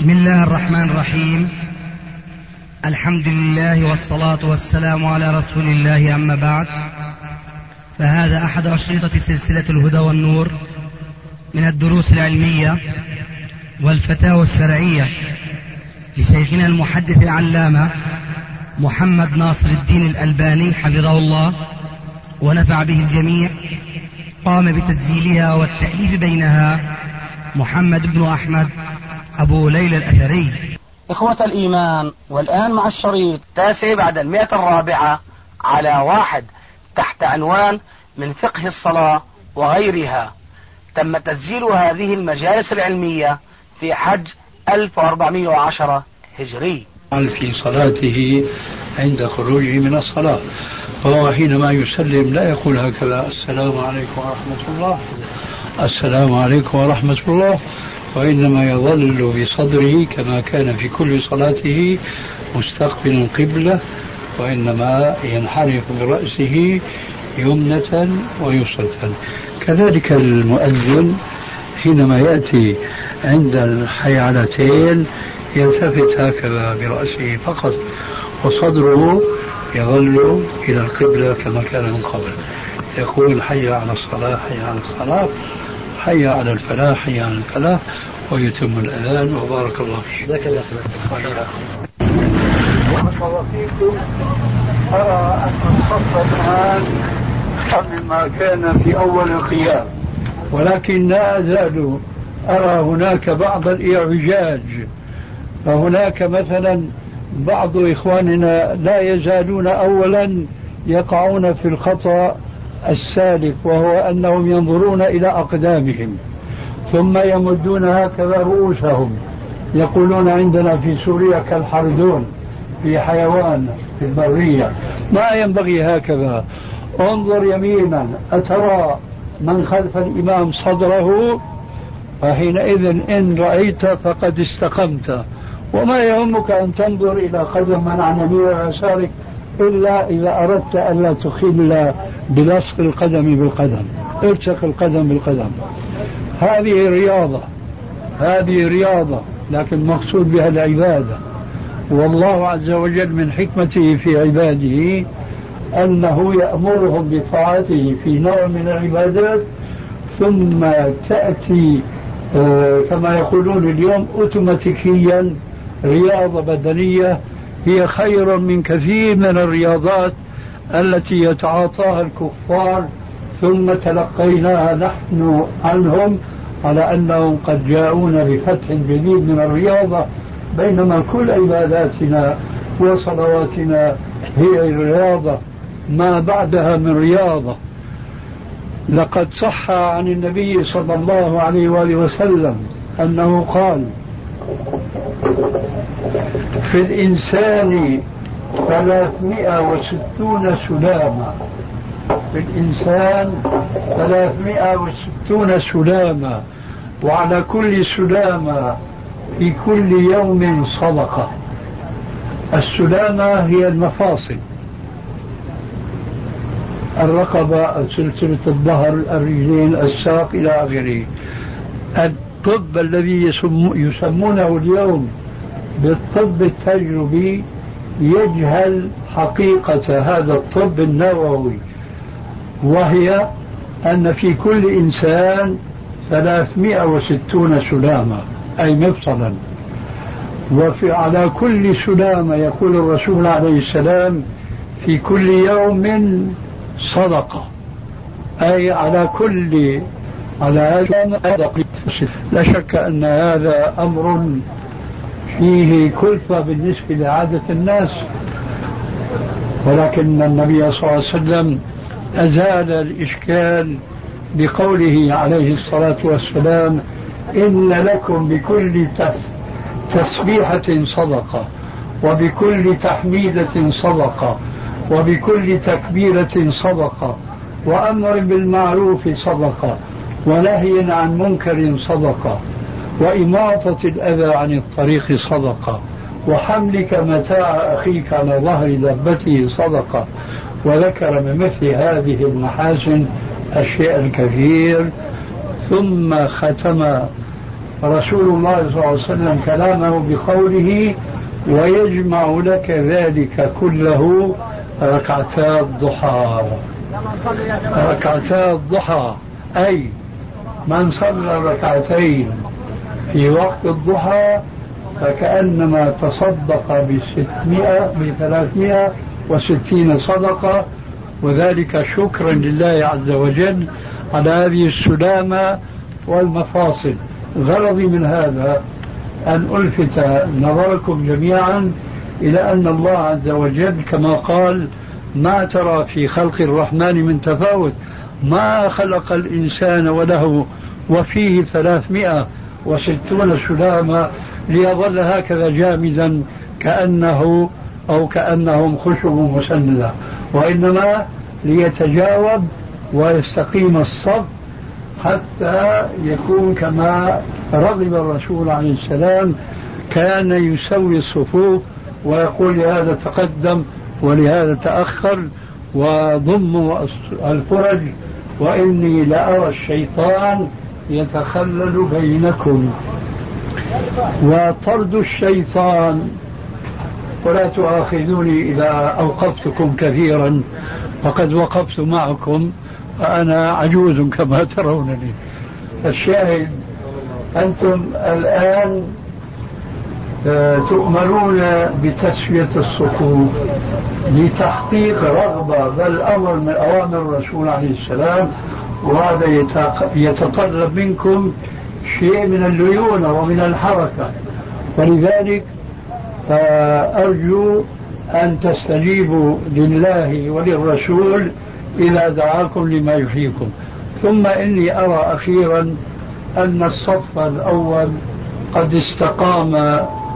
بسم الله الرحمن الرحيم. الحمد لله والصلاة والسلام على رسول الله، أما بعد، فهذا أحد أشرطة سلسلة الهدى والنور من الدروس العلمية والفتاوى الشرعية لشيخنا المحدث العلامة محمد ناصر الدين الألباني حفظه الله ونفع به الجميع. قام بتسجيلها والتأليف بينها محمد بن أحمد أبو ليلى الأثري. إخوة الإيمان، والآن مع الشريط 9 بعد 104 على 1 تحت عنوان من فقه الصلاة وغيرها. تم تسجيل هذه المجالس العلمية في حج 1410 هجري. في صلاته عند خروجه من الصلاة، فهو حينما يسلم لا يقول هكذا: السلام عليكم ورحمة الله، السلام عليكم ورحمة الله، وإنما يظل بصدره كما كان في كل صلاته مستقبل القبلة، وإنما ينحرف برأسه يمنة ويسرة. كذلك المؤذن حينما يأتي عند الحيعلتين يلتفت هكذا برأسه فقط، وصدره يظل إلى القبلة كما كان من قبل. يقول: حي على الصلاة، حي على الصلاة، حي على الفلاح، حي على الفلاح، ويتم الأذان. وبارك الله فيك. أرى أن الصف الآن مما كان في أول القيام، ولكن لا أزال أرى هناك بعض الإعوجاج. فهناك مثلا بعض إخواننا لا يزالون أولا يقعون في الخطأ السالف، وهو أنهم ينظرون إلى أقدامهم ثم يمدون هكذا رؤوسهم. يقولون عندنا في سوريا كالحردون في حيوان في البرية. ما ينبغي هكذا. انظر يمينا، أترى من خلف الإمام صدره؟ فحينئذ إن رأيت فقد استقمت. وما يهمك أن تنظر إلى قدم من عن يمين ويسارك إلا إذا أردت ألا تخل بلصق القدم بالقدم، الصق القدم بالقدم. هذه رياضة، لكن مقصود بها العبادة. والله عز وجل من حكمته في عباده أنه يأمرهم بطاعته في نوع من العبادات، ثم تأتي كما يقولون اليوم أوتوماتيكيا رياضة بدنية هي خير من كثير من الرياضات التي يتعاطاها الكفار، ثم تلقيناها نحن عنهم على أنهم قد جاءون بفتح جديد من الرياضة، بينما كل عباداتنا وصلواتنا هي الرياضة ما بعدها من رياضة. لقد صح عن النبي صلى الله عليه وآله وسلم أنه قال: في الإنسان 360 سلامة، في الإنسان 360 سلامة، وعلى كل سلامة في كل يوم صدقة. السلامة هي المفاصل، الرقبة، سلسلة الظهر، الرجلين، الساق إلى آخره. الطب الذي يسمونه اليوم بالطب التجربي يجهل حقيقة هذا الطب النووي، وهي أن في كل إنسان 360 سلامة، أي مفصلا. على كل سلامة يقول الرسول عليه السلام في كل يوم صدقة، أي على لا شك أن هذا أمر فيه كلفة بالنسبة لعادة الناس، ولكن النبي صلى الله عليه وسلم أزال الإشكال بقوله عليه الصلاة والسلام: إن لكم بكل تسبيحة صدقة، وبكل تحميدة صدقة، وبكل تكبيرة صدقة، وأمر بالمعروف صدقة، ونهي عن منكر صدقة، وإماطة الأذى عن الطريق صدقة، وحملك متاع أخيك على ظهر دابته صدقة. وذكر من مثل هذه المحاسن الشيء الكثير، ثم ختم رسول الله صلى الله عليه وسلم كلامه بقوله ويجمع لك ذلك كله ركعتا الضحى. ركعتا الضحى أي من صلى ركعتين في وقت الضحى فكأنما تصدق ب360 صدقة، وذلك شكرا لله عز وجل على هذه السلامة والمفاصل. غرضي من هذا أن ألفت نظركم جميعا إلى أن الله عز وجل كما قال ما ترى في خلق الرحمن من تفاوت، ما خلق الإنسان وله وفيه 360 سلامة ليظل هكذا جامدا كأنه أو كأنهم خشب مسندة، وإنما ليتجاوب ويستقيم الصف حتى يكون كما رغب الرسول عليه السلام، كان يسوي الصفوف ويقول لهذا تقدم ولهذا تأخر وضموا الفرج، وإني لأرى الشيطان يتخلل بينكم. وطرد الشيطان، ولا تؤاخذوني إذا أوقفتكم كثيرا فقد وقفت معكم وأنا عجوز كما ترونني. الشاهد أنتم الآن تؤمرون بتسوية الصفوف لتحقيق رغبة بل أمر من أوامر الرسول عليه السلام، وهذا يتطلب منكم شيء من الليونة ومن الحركة، ولذلك فأرجو أن تستجيبوا لله وللرسول إذا دعاكم لما يحييكم. ثم إني أرى أخيرا أن الصف الأول قد استقام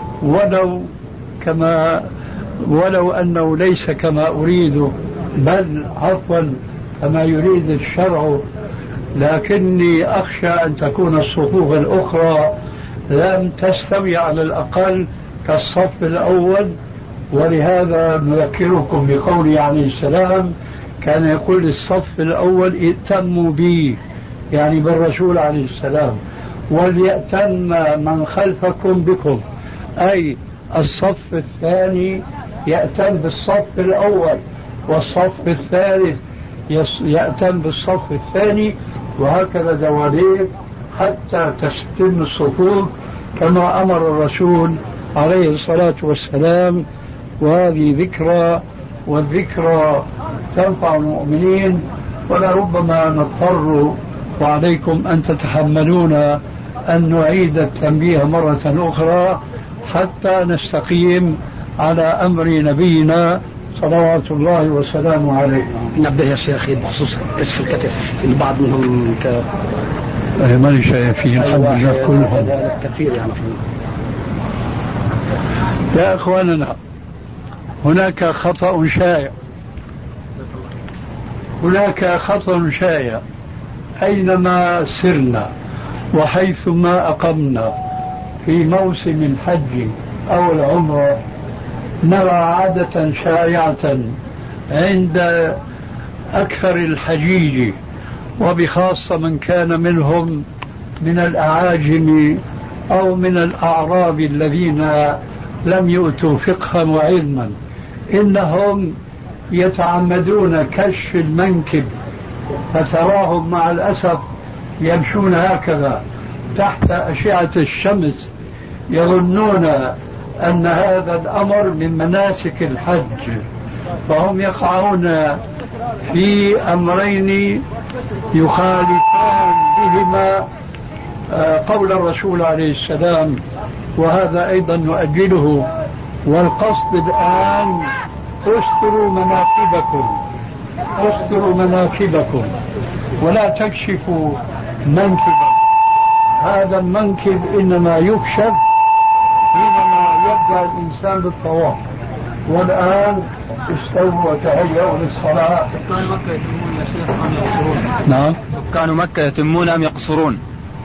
ولو أنه ليس كما أريد بل عفوا كما يريد الشرع، لكني أخشى أن تكون الصفوف الأخرى لم تستوي على الأقل كالصف الأول. ولهذا نذكركم بقوله عليه السلام كان يقول الصف الأول ائتموا بي، يعني بالرسول عليه السلام، وليأتم من خلفكم بكم، أي الصف الثاني يأتم بالصف الأول والصف الثالث يأتم بالصف الثاني، وهكذا دواليك حتى تستم الصفوف كما أمر الرسول عليه الصلاة والسلام. وهذه ذكرى، والذكرى تنفع المؤمنين، ولربما نضطر وعليكم أن تتحملون أن نعيد التنبيه مرة أخرى حتى نستقيم على أمر نبينا صلوات الله وسلامه عليه. نبه يا شيخي بخصوص كشف الكتف، البعض منهم ماني شايفين الحمد لله كلهم كثير يعني يا أخواننا. هناك خطأ شائع أينما سرنا وحيثما أقمنا في موسم الحج أو العمرة، نرى عادة شائعة عند أكثر الحجيج، وبخاصة من كان منهم من الأعاجم أو من الأعراب الذين لم يؤتوا فقها وعلما، إنهم يتعمدون كشف المنكب، فتراهم مع الأسف يمشون هكذا تحت أشعة الشمس، يظنون أن هذا الأمر من مناسك الحج، فهم يقعون في أمرين يخالفان بهما قول الرسول عليه السلام، وهذا أيضا نؤجله. والقصد الآن استروا مناكبكم ولا تكشفوا منكبا. هذا المنكب إنما يكشف حينما يبدأ الإنسان بالطواف. والآن استووا وتهيئوا للصلاة. سكان مكة يتمون يا شيخ أم يقصرون؟ نعم، سكان مكة يتمون أم يقصرون؟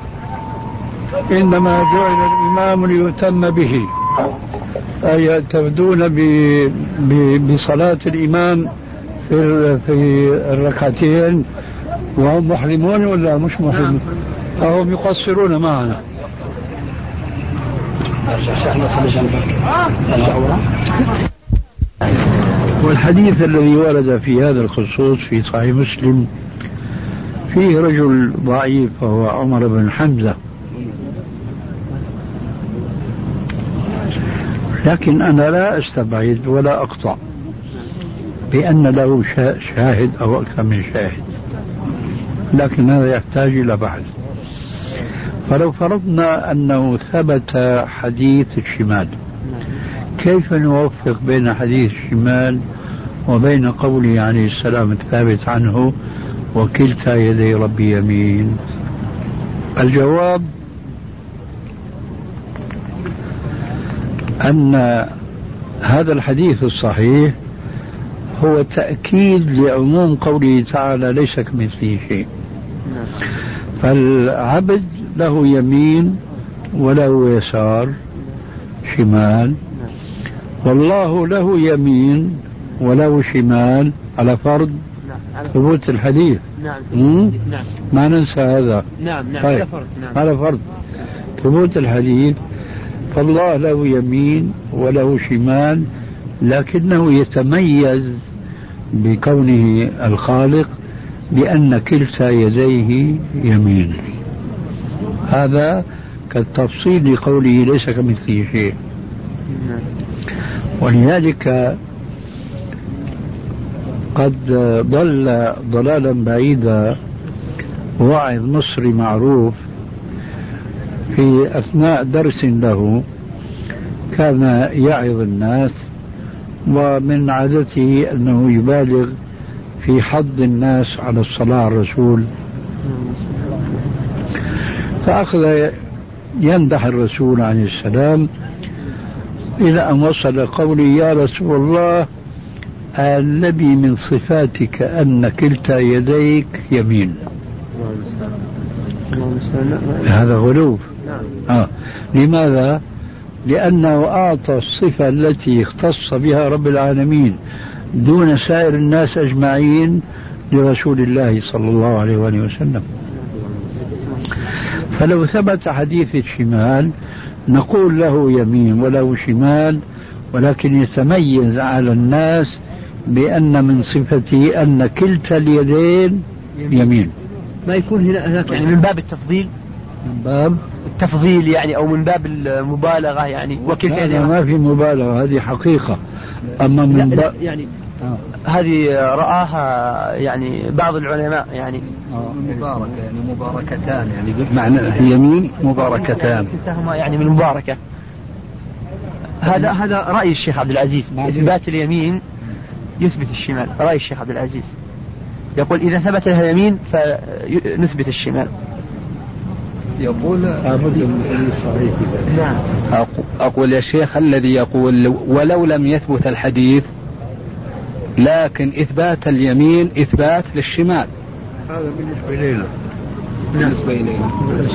إنما جعل الإمام ليتم به، أي يعتمدون بصلاة الإمام في الركعتين وهم محرمون ولا مش محرمون؟ هم يقصرون معنا. والحديث الذي ورد في هذا الخصوص في صحيح مسلم فيه رجل ضعيف وهو عمر بن حمزة، لكن أنا لا أستبعد ولا أقطع بأن له شاهد أو أكثر من شاهد، لكن هذا يحتاج إلى بحث. فلو فرضنا أنه ثبت حديث الشمال، كيف نوفق بين حديث الشمال وبين قوله عليه السلام الثابت عنه وكلتا يدي ربي يمين؟ الجواب أن هذا الحديث الصحيح هو تأكيد لعموم قوله تعالى ليس كمثله شيء. فالعبد له يمين وله يسار شمال، والله له يمين وله شمال على فرض ثبوت الحديث. ما ننسى هذا. طيب. على فرض ثبوت الحديث، فالله له يمين وله شمال، لكنه يتميز بكونه الخالق بأن كلتا يديه يمين. هذا كالتفصيل لقوله ليس كمثله شيء. ولذلك قد ضل ضلالا بعيدا واعظ مصري معروف في أثناء درس له كان يعظ الناس، ومن عادته أنه يبالغ في حض الناس على الصلاة على الرسول، فأخذ يمدح الرسول عليه السلام إلى أن وصل قولي يا رسول الله الذي من صفاتك أن كلتا يديك يمين. هذا غلو. لماذا؟ لأنه أعطى الصفة التي اختص بها رب العالمين دون سائر الناس أجمعين لرسول الله صلى الله عليه وآله وسلم. فلو ثبت حديث الشمال نقول له يمين وله شمال، ولكن يتميز على الناس بأن من صفته أن كلتا اليدين يمين. ما يكون هناك يعني من باب التفضيل، من باب التفضيل يعني، أو من باب المبالغة يعني. وكلتا اليدين ما في مبالغة، هذه حقيقة. أما من باب يعني هذه رآها يعني بعض العلماء يعني مباركة، يعني مباركتان، يعني بمعنى يمين مباركتان، كلتاهما يعني من المباركة. هذا رأي الشيخ عبد العزيز، إثبات اليمين يثبت الشمال. رأي الشيخ عبد العزيز يقول إذا ثبت اليمين فنثبت الشمال. يقول صحيح. نعم. أقول يا شيخ الذي يقول ولو لم يثبت الحديث لكن إثبات اليمين إثبات للشمال، هذا بالنسبة إلينا. بالنسبة إلينا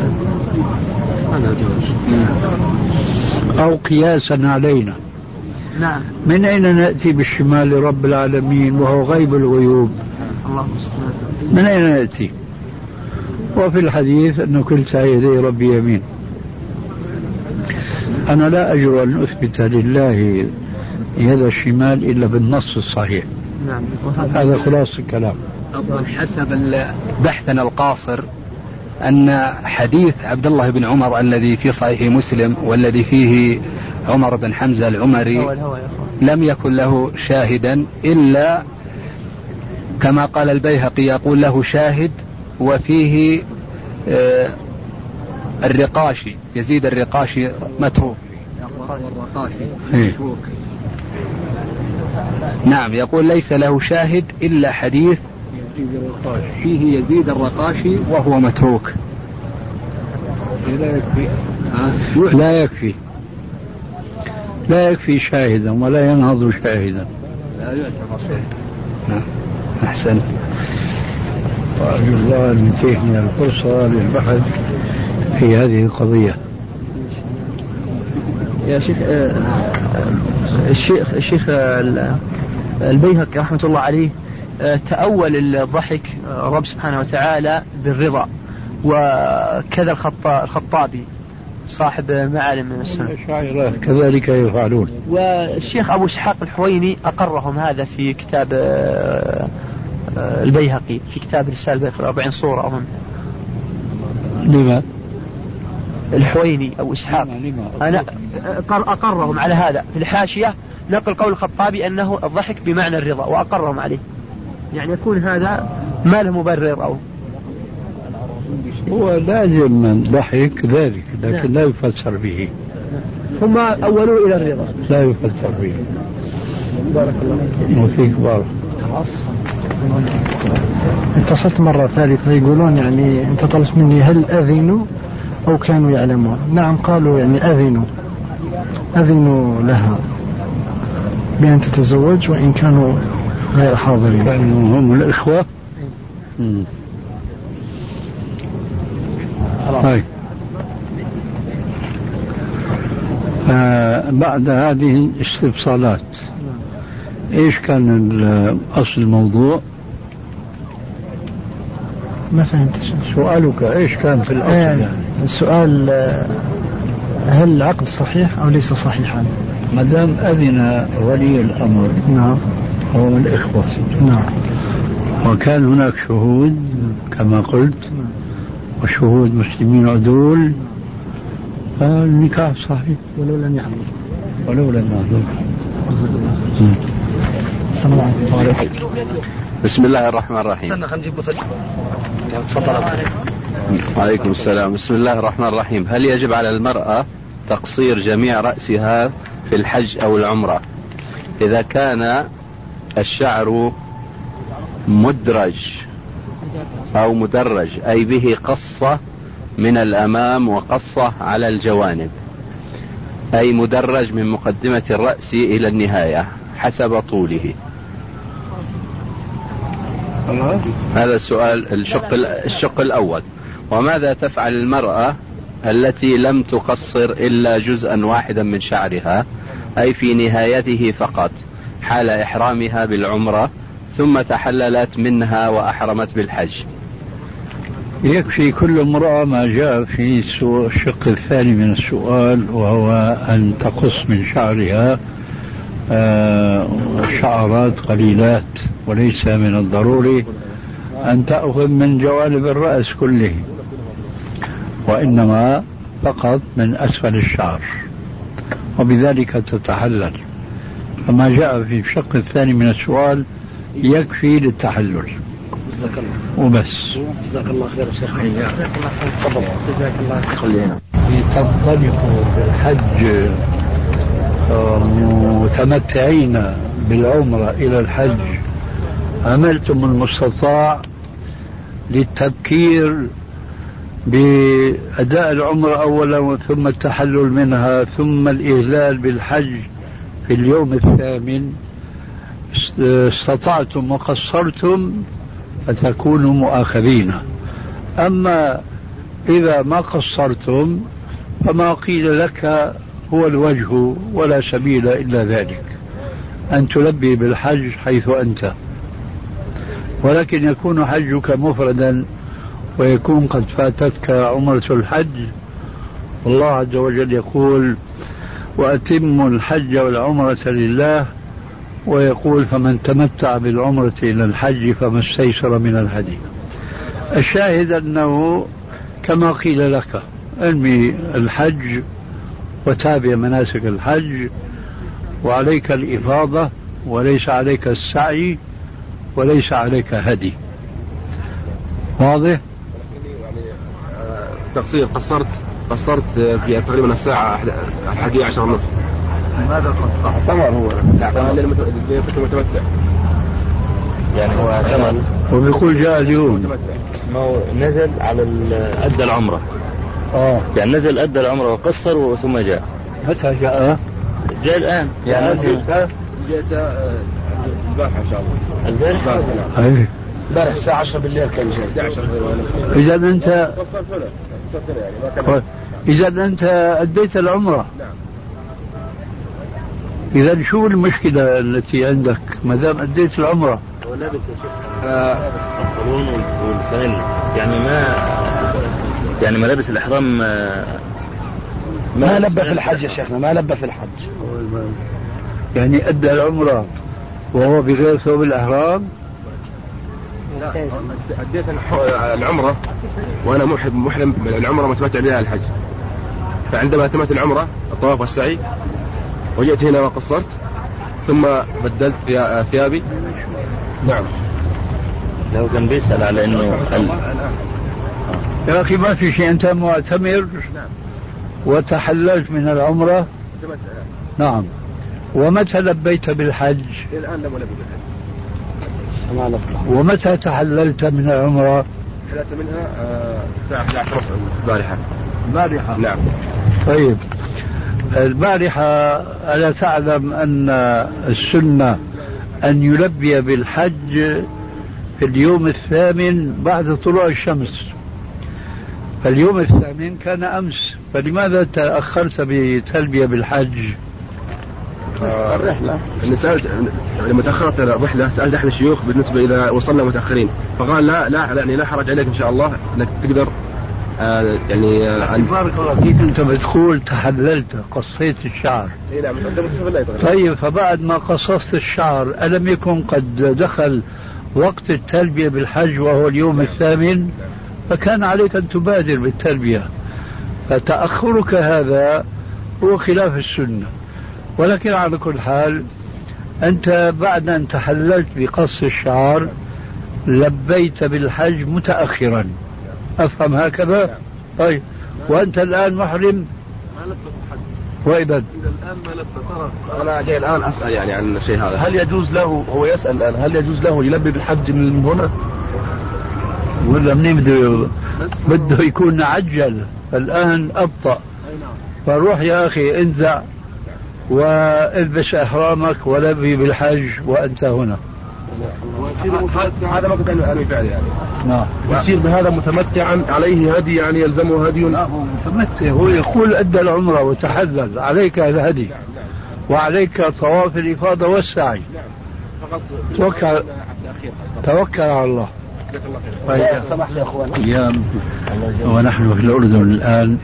أو قياسا علينا. نعم. من أين نأتي بالشمال لرب العالمين وهو غيب الغيوب؟ من أين نأتي؟ وفي الحديث أن كلتا يدي ربي يمين. أنا لا أجرؤ أن أثبت لله يد الشمال إلا بالنص الصحيح. نعم. هذا خلاص الكلام. حسب بحثنا القاصر أن حديث عبد الله بن عمر الذي في صحيح مسلم والذي فيه عمر بن حمزة العمري لم يكن له شاهدا إلا كما قال البيهقي يقول له شاهد وفيه الرقاشي يزيد الرقاشي متروك. نعم يقول ليس له شاهد إلا حديث فيه يزيد الرقاشي وهو متروك. لا يكفي شاهدا ولا ينهض شاهدا. لا يعتبر شاهدا. أحسن. وأرجو الله أن يتيحني الفرصة للبحث في هذه القضية. يا شيخ الشيخ البيهقي رحمة الله عليه تأول الضحك رب سبحانه وتعالى بالرضا، وكذا الخطابي صاحب معالم من السنة. الأشاعرة كذلك يفعلون. والشيخ أبو إسحاق الحويني أقرهم هذا في كتاب البيهقي، في كتاب رسالة في 40 صورة أظن. لما؟ الحويني أو إسحاق أنا أقرهم على هذا في الحاشية، نقل قول الخطابي أنه الضحك بمعنى الرضا وأقرهم عليه، يعني يكون هذا ما له مبرر أو هو لازم من ضحك ذلك، لكن لا يفسر به. هم أولوا إلى الرضا، لا يفسر به. بارك الله وفيك بارك. اتصلت مرة ثالثة يقولون يعني أنت طلبت مني هل أذنوا أو كانوا يعلمون؟ نعم قالوا يعني أذنوا لها بأن تتزوج وإن كانوا غير حاضرين. كانوا هم الإخوة. طيب. بعد هذه الاستفصالات ايش كان اصل الموضوع؟ ما فهمت سؤالك ايش كان في الاصل؟ السؤال هل العقد صحيح او ليس صحيحا؟ ما دام اذن ولي الامر نعم هو من الاخوه نعم وكان هناك شهود كما قلت وشهود مسلمين عدول فالنكاح صحيح ولو لم يحضر. السلام عليكم. بسم الله الرحمن الرحيم. وعليكم السلام. بسم الله الرحمن الرحيم. هل يجب على المرأة تقصير جميع رأسها في الحج أو العمرة إذا كان الشعر مدرج أو مدرج أي به قصة من الأمام وقصة على الجوانب، أي مدرج من مقدمة الرأس إلى النهاية حسب طوله؟ هذا السؤال الشق الأول. وماذا تفعل المرأة التي لم تقصر إلا جزءا واحدا من شعرها أي في نهايته فقط حال إحرامها بالعمرة ثم تحللت منها وأحرمت بالحج؟ يكفي كل امرأة ما جاء في الشق الثاني من السؤال، وهو أن تقص من شعرها شعرات قليلات، وليس من الضروري أن تأخذ من جوانب الرأس كله، وإنما فقط من أسفل الشعر، وبذلك تتحلل. فما جاء في الشق الثاني من السؤال يكفي للتحلل وبس. جزاك الله خير شيخ. تفضل. جزاك الله خير. تنطلقوا بالحج متمتعين بالعمرة إلى الحج، عملتم المستطاع للتبكير بأداء العمرة أولا ثم التحلل منها ثم الإهلال بالحج في اليوم الثامن، استطعتم وقصرتم فتكونوا مؤاخذين. أما إذا ما قصرتم فما قيل لك هو الوجه ولا سبيل إلا ذلك، أن تلبي بالحج حيث أنت، ولكن يكون حجك مفردا ويكون قد فاتتك عمرة الحج. والله عز وجل يقول وأتموا الحج والعمرة لله، ويقول فمن تمتع بالعمرة إلى الحج فما استيسر من الهدي. الشاهد أنه كما قيل لك انمي الحج وتابع مناسك الحج، وعليك الإفاضة وليس عليك السعي وليس عليك هدي. واضح؟ تقصير قصرت في تقريبا الساعة 11:30. ماذا قصر؟ طبعا هو كنت متمتع يعني هو ثمن، وبيقول جاء اليوم ما هو نزل على أدى العمرة يعني نزل أدى العمرة وقصر ثم جاء. متى جاء؟ جاء الآن يعني جاء البارحة إن شاء الله. البارحة الساعة 10 بالليل كان جاء. إذا أنت أديت العمرة. إذا شو المشكلة التي عندك ما دام أديت العمرة؟ هو لابس البنطلون والفانلة يعني ما لابس الإحرام ما لبى في الحج يا شيخنا، ما لبى في الحج. يعني أدى العمرة وهو بغير ثوب الإحرام؟ أديت العمرة وأنا محرم العمرة متمتع بها الحج، فعندما تمت العمرة الطواف والسعي وجئت هنا وقصرت ثم بدلت ثيابي. نعم. لو كان بيسأل على انه يا أخي ما في شيء، أنت معتمر وتحللت من العمرة. نعم. ومتى لبيت بالحج؟ الآن لم ألبي بالحج. ومتى تحللت من العمرة؟ حللت منها الساعة 11 البارحة. البارحة؟ نعم. طيب البارحة ألا تعلم أن السنة أن يلبي بالحج في اليوم الثامن بعد طلوع الشمس؟ فاليوم الثامن كان أمس، فلماذا تأخرت بتلبية بالحج؟ الرحلة اللي سألت لما تأخرت الرحلة سألت أحد الشيوخ بالنسبة إذا وصلنا متأخرين، فقال لا حرج عليك إن شاء الله أنك تقدر بارك الله فيك. أنت بتقول تحللت قصيت الشعر. نعم. طيب فبعد ما قصصت الشعر ألم يكن قد دخل وقت التلبية بالحج وهو اليوم الثامن؟ فكان عليك أن تبادر بالتلبية، فتأخرك هذا هو خلاف السنة. ولكن على كل حال أنت بعد أن تحللت بقص الشعر لبيت بالحج متأخرا، أفهم هكذا؟ طيب وأنت الآن محرم؟ ما لبت الحج. وإذا الآن ما لبت. أنا جاي الآن أسأل يعني عن الشيء هذا، هل يجوز له، هو يسأل الآن هل يجوز له يلبي بالحج من هنا ولا منين بده يكون عجل؟ الآن أبطأ. فروح يا أخي انزع والبس إحرامك ولبي بالحج وأنت هنا. هذا ما كنت أنا فعل يعني. نعم. يصير بهذا متمتعا عليه هدي، يعني يلزمه هدي. لا هو متمتع، هو يقول أدى العمرة وتحلل، عليك الهدي وعليك طواف الإفاضة والسعي. توكل على الله. سمحت يا أخوان. أيام ونحن في الأردن الآن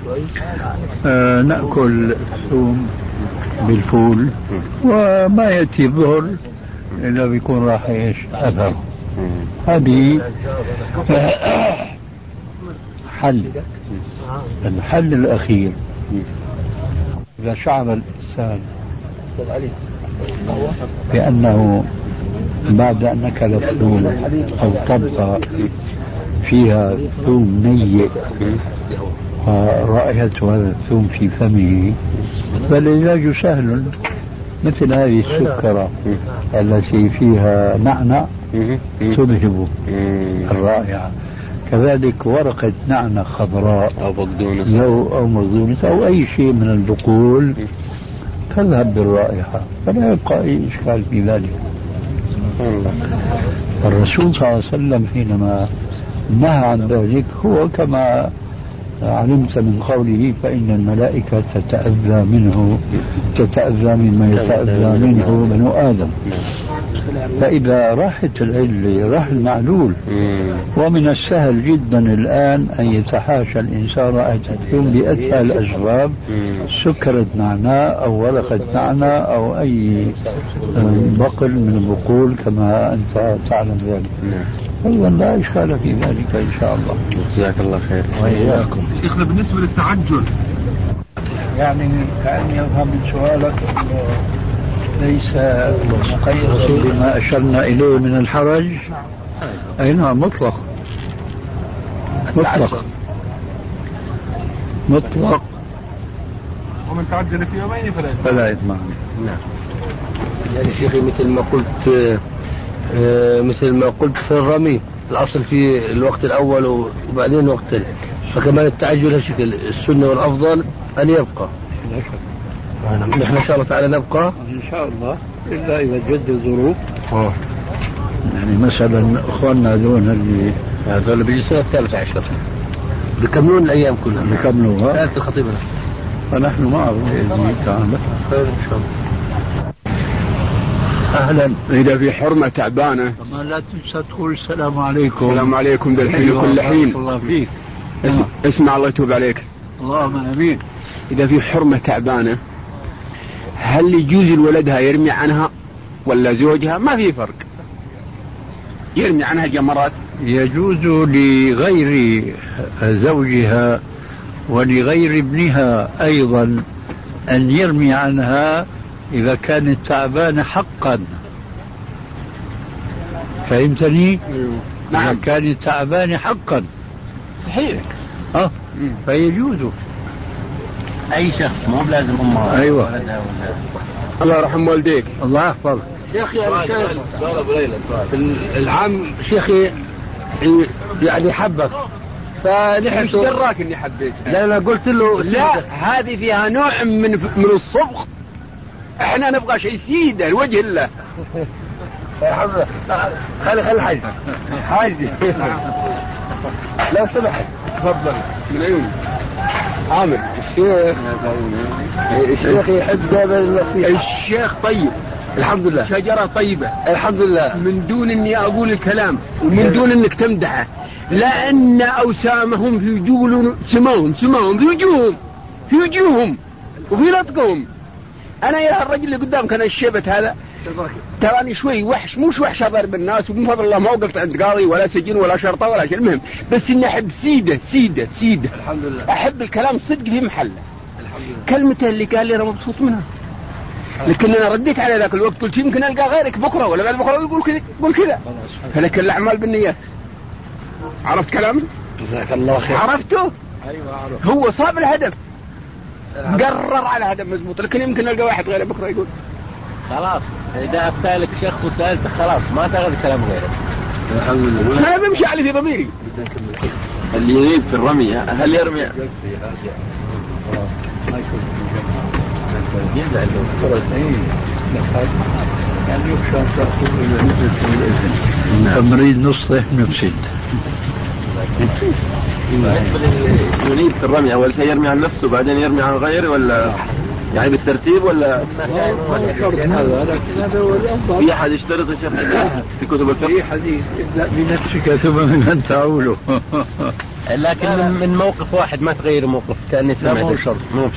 نأكل ثوم بالفول وما يأتي الظهر إلا بيكون راح إيش أثر. هذه الحل الأخير. إذا شعر الإنسان بأنه بعد أن أكل الثوم أو طبخة فيها ثوم نيء ورائحة هذا الثوم في فمه، فالعلاج سهل، مثل هذه السكرة التي فيها نعنع تذهب الرائحة، كذلك ورقة نعنع خضراء أو بقدونس أو مقدونس أو أي شيء من البقول تذهب بالرائحة، فلا يبقى أي إشكال في ذلك. الرسول صلى الله عليه وسلم حينما نهى عن ذلك هو كما علمت من قوله فإن الملائكة تتأذى مما يتأذى منه بنو آدم. فإذا راحت العلة راح المعلول. ومن السهل جدا الآن أن يتحاشى الإنسان رائحة الثوم بأتفه الأسباب، سكرة نعناع أو ورقة نعناع أو أي بقل من البقول كما أنت تعلم ذلك. أيضا لا إشكال في ذلك إن شاء الله. جزاك الله خير. وإياكم. شيخنا بالنسبة للتعجل، يعني كأني أفهم من سؤالك ليس مقيدا بما أشرنا إليه من الحرج. أي نعم، مطلق ومن تعجل في يومين فلا إثم. نعم. يعني شيخي مثل ما قلت في الرمي الأصل في الوقت الأول وبعدين الوقت الثاني، فكمان التعجل هالشكل السنة والأفضل أن يبقى. نحن إن شاء الله تعالى نبقى إن شاء الله إلا إذا جد الظروف. يعني مثلا إخواننا هذول اللي بيجي السنة 13 بيكملون الأيام كلها، بيكملوها. ثالث الخطيبنا فنحن معه بإذن الله تعالى. خير إن شاء الله. أهلا. إذا في حرمة تعبانة كما لا تنسى تقول السلام عليكم. السلام عليكم ذا الحين وكل حين. الله فيك. اسمع الله يتوب عليك. اللهم آمين. إذا في حرمة تعبانة هل يجوز لولدها يرمي عنها ولا زوجها؟ ما في فرق، يرمي عنها جمرات. يجوز لغير زوجها ولغير ابنها أيضا أن يرمي عنها إذا كانت تعبانة حقا. فهمتني؟ نعم. إذا كانت تعبانة حقا صحيح. فيجوز أي شخص، مو بلازم أمها. أيوة. الله يرحم والديك. الله يحفظك يا أخي العام شيخي يعني حبك فنحن دراك اني حبيت. لا قلت له لا، هذه فيها نوع من الصبغ، احنا نبغى شيء سيده لوجه الله. يا حبيبي خلي الحاج لو سمحت تفضل من عيوني. عامر الشيخ يحب دائما النصيحة. الشيخ طيب الحمد لله، شجرة طيبة الحمد لله، من دون اني اقول الكلام ومن دون انك تمدحه، لان اوسامهم في جول سماهم في وجوههم وفي نطقهم. انا يا الرجل اللي قدامك انا الشيبة هذا تراني شوي وحش، مش وحش اضرب الناس، ومن فضل الله ما وقفت عند قاضي ولا سجن ولا شرطة ولا شيء، المهم بس اني احب سيدة الحمد لله، احب الكلام صدق في محله. كلمته اللي قال لي انا مبسوط منها، لكن انا رديت على ذاك الوقت قلت يمكن القى غيرك بكره ولا بعد بكره يقول كذا، فلكن الاعمال بالنيات. عرفت كلامي؟ جزاك الله خير. عرفته؟ ايوه عرفت. هو صاب الهدف، قرر على هدف مزبوط، لكن يمكن القى واحد غيره بكره يقول خلاص. اذا افتالك شخص وسالته خلاص ما تاخذ كلام غيره. الحمد لله. انا بمشي على في ضميري. اللي يريد في الرمي هل يرمي؟ يزعل يعني يخشى أن تأخذ إلى نزلة الإذن. تمريض نصح نفسد. بالنسبة للمنيب في الرمي أول شيء يرمي عن نفسه بعدين يرمي عن غيره ولا يعني بالترتيب ولا؟ في أحد يشترط الشيخ في كتب الفقه؟ في حديث ابدأ بنفسك ثم من أن تعوله. لكن من موقف واحد ما تغير موقف كأني سمعت. مو بشرط.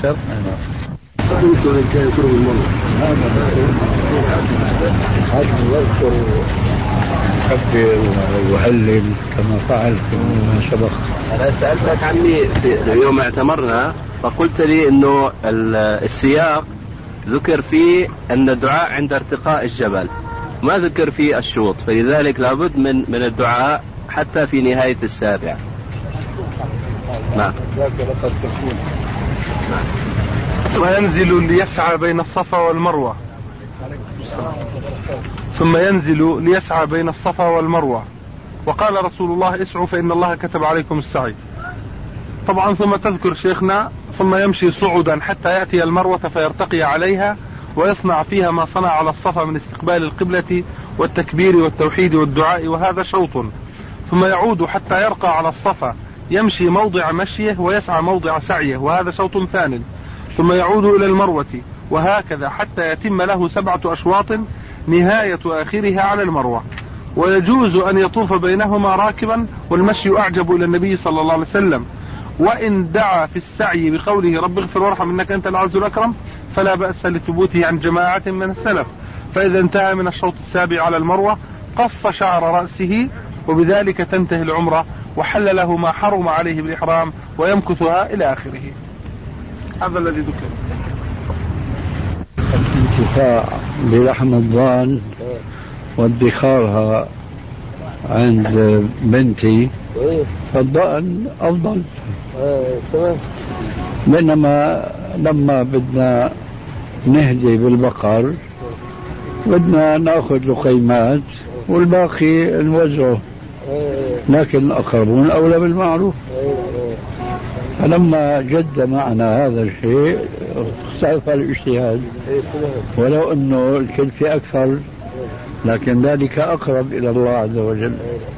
كبر وهلل كما فعل فيما سبق. أنا سألتك عني يوم اعتمرنا فقلت لي إنه السياق ذكر فيه أن الدعاء عند ارتقاء الجبل، ما ذكر فيه الشوط، فلذلك لابد من الدعاء حتى في نهاية السابع. نعم. وينزل ليسعى بين الصفا والمروة، ثم ينزل ليسعى بين الصفا والمروة، وقال رسول الله اسعوا فإن الله كتب عليكم السعي. طبعا ثم تذكر شيخنا ثم يمشي صعودا حتى يأتي المروة فيرتقي عليها ويصنع فيها ما صنع على الصفا من استقبال القبلة والتكبير والتوحيد والدعاء، وهذا شوط. ثم يعود حتى يرقى على الصفا يمشي موضع مشيه ويسعى موضع سعيه، وهذا شوط ثانٍ. ثم يعود إلى المروة وهكذا حتى يتم له 7 أشواط نهاية آخرها على المروة. ويجوز أن يطوف بينهما راكبا، والمشي أعجب إلى النبي صلى الله عليه وسلم. وإن دعا في السعي بقوله رب اغفر وارحم إنك أنت العز الأكرم فلا بأس لثبوته عن جماعة من السلف. فإذا انتهى من الشوط السابع على المروة قص شعر رأسه، وبذلك تنتهي العمرة وحل له ما حرم عليه بالإحرام ويمكثها إلى آخره. هذا الذي ذكر. الانتفاع بلحم الضان وادخارها عند بنتي فالضأن أفضل، بينما لما بدنا نهدي بالبقر بدنا ناخذ لقيمات والباقي نوزعه، لكن الأقربون أولى بالمعروف. فلما جد معنا هذا الشيء اختلف الاجتهاد، ولو أنه الكلفة أكثر لكن ذلك أقرب إلى الله عز وجل.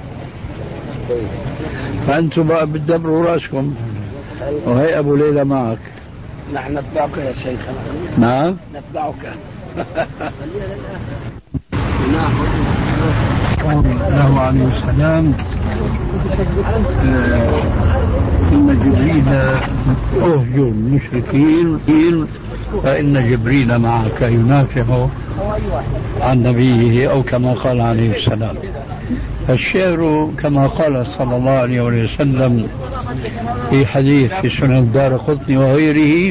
فأنتم بقى بتدبروا رأسكم، وهي أبو ليلى معك. نحن نتبعك يا شيخنا. نعم نتبعك. له عليه السلام إن جبريل أهجر المشركين فإن جبريل معك ينافع عن نبيه، أو كما قال عليه السلام. الشعر كما قال صلى الله عليه وسلم في حديث في سنن الدارقطني وغيره: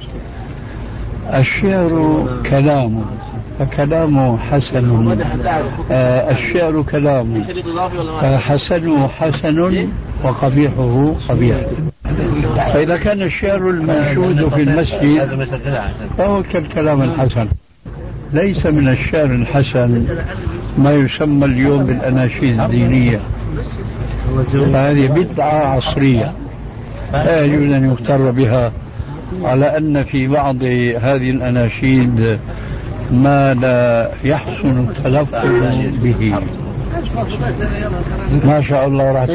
الشعر كلام فكلامه حسن، الشعر كلام فحسنه حسن وقبيحه قبيح. فإذا كان الشعر المنشود في المسجد فهو كالكلام الحسن. ليس من الشعر الحسن ما يسمى اليوم بالأناشيد الدينية، فهذه بدعة عصرية لا يجوز أن يغتر بها، على أن في بعض هذه الأناشيد ما لا يحسن التلفظ به. ما شاء الله راح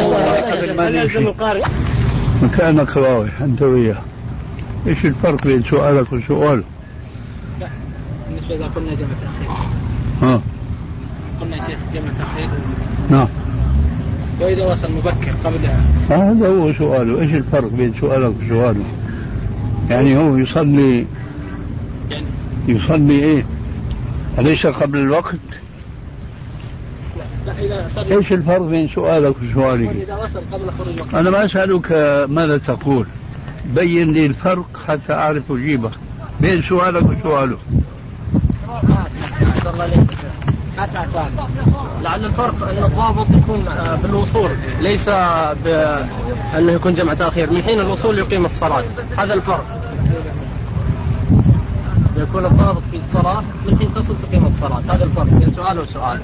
مكانك رايح أنت وياه. إيش الفرق بين سؤالك وسؤاله؟ بالنسبة إذا قلنا جمع تأخير قلنا يا شيخ جمع تأخير نعم، وإذا وصل مبكر قبلها هذا هو سؤاله. إيش الفرق بين سؤالك وسؤاله؟ يعني هو يصلي إيه؟ أليس قبل الوقت؟ لا إذا إيش الفرق بين سؤالك وسؤالي؟ إذا وصل قبل خروج الوقت. أنا ما أسألك ماذا تقول، بين لي الفرق حتى أعرف أجيبك بين سؤالك وسؤاله. لعل الفرق أن الضابط يكون بالوصول، ليس بأنه يكون جمع تأخير. من حين الوصول يقيم الصلاة، هذا الفرق. يكون الضابط في الصلاة من حين تصل تقيم الصلاة، هذا الفرق بين سؤال وسؤال.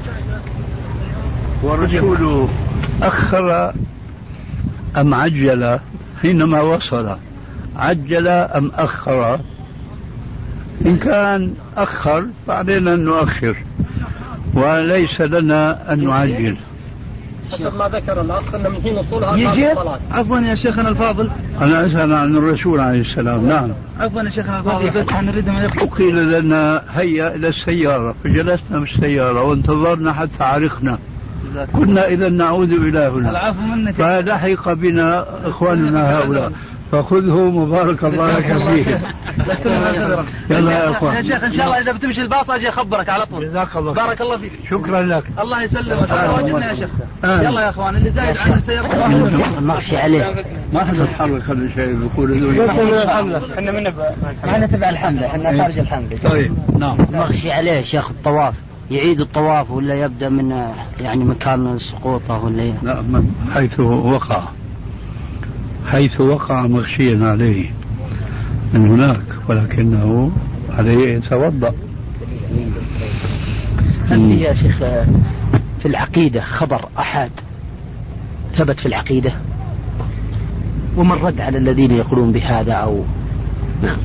والرسول أخر أم عجل حينما وصل؟ عجل أم أخر؟ إن كان أخر فعلينا أن نؤخر، وليس لنا أن نعجل. حسب ما ذكر الأخ أن من حين وصولها يجي. الصلاة. عفوا يا شيخنا الفاضل، أنا أسأل عن الرسول عليه السلام. نعم. عفوا يا شيخنا الفاضل، بس نريد من وقيل لنا هيا إلى السيارة، فجلسنا في السيارة وانتظرنا حتى عرقنا، كنا إذا نعود إلى هنا، العفو منك. فلحق بنا إخواننا هؤلاء، فخذه مبارك الله لك فيه. يلا يا اخوان. يا شيخ ان شاء الله اذا بتمشي الباص اجي اخبرك على طول. جزاك الله بارك الله فيك. شكرا لك. الله يسلمك. واجبنا يا شيخ. يلا يا اخوان، اللي زايد عن السيارة مغشي عليه. ما حد يتحرك هذا الشيء بيقول احنا تبع الحملة، احنا خارج الحملة. طيب نعم. مغشي عليه شيخ الطواف، يعيد الطواف ولا يبدأ من يعني مكان سقوطه ولا لا، من حيث وقع مغشيا عليه من هناك، ولكنه عليه يتوضأ. هل في يا شيخ في العقيدة خبر أحد ثبت في العقيدة ومن رد على الذين يقولون بهذا أو نعم؟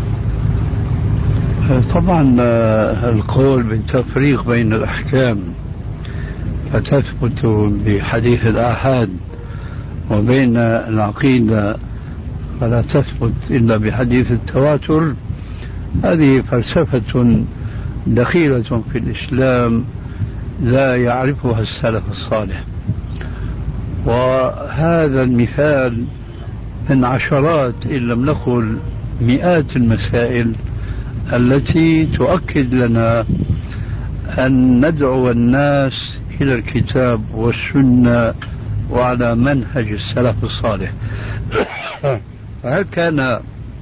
طبعا القول بالتفريق بين الأحكام فتثبت بحديث الآحاد، وبين العقيدة فلا تثبت إلا بحديث التواتر، هذه فلسفة دخيلة في الإسلام لا يعرفها السلف الصالح. وهذا المثال من عشرات إن لم نقل مئات المسائل التي تؤكد لنا أن ندعو الناس إلى الكتاب والسنة وعلى منهج السلف الصالح. فهل كان